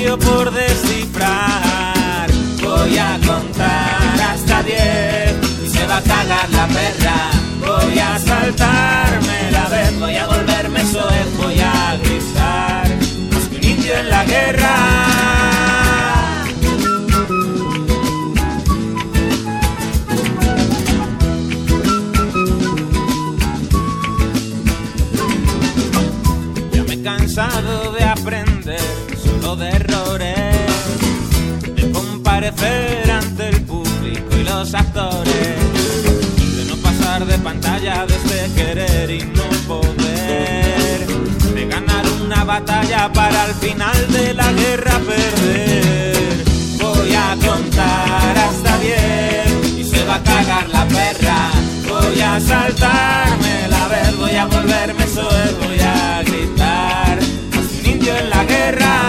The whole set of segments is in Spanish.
misterio por descifrar. Voy a contar hasta 10 y se va a cagar la perra. Voy a saltarme la vez, voy a volverme soez, voy a gritar más que un indio en la guerra. Ya me he cansado de aprender solo de errores, de comparecer ante el público y los actores, de pantalla, de este querer y no poder, de ganar una batalla para al final de la guerra perder. Voy a contar hasta 10 y se va a cagar la perra. Voy a saltarme la vez, voy a volverme soez, voy a gritar más que un indio en la guerra.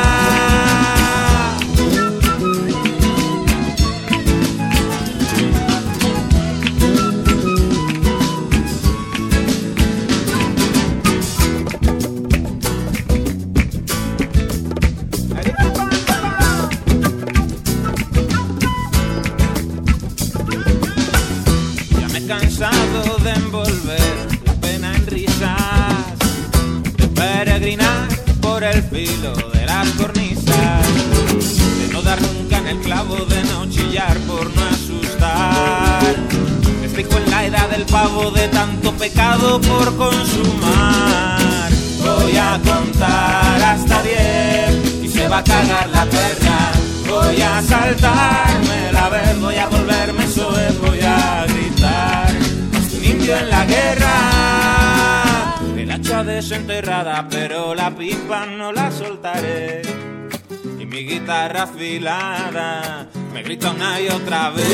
Cansado de envolver la pena en risas, de peregrinar por el filo de las cornisas, de no dar nunca en el clavo, de no chillar por no asustar. Estoy en la edad del pavo, de tanto pecado por consumar. Voy a contar hasta 10 y se va a cagar la perra. Voy a saltarme la vez, voy a volverme soez, voy a gritar más que un indio en la guerra. El hacha desenterrada, pero la pipa no la soltaré, y mi guitarra afilada me grita una y otra vez.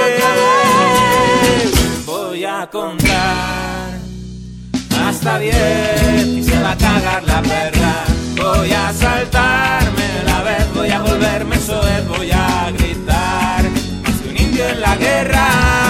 Voy a contar hasta 10 y se va a cagar la perra. Voy a saltarme la vez, voy a volverme soez, voy a gritar más que un indio en la guerra.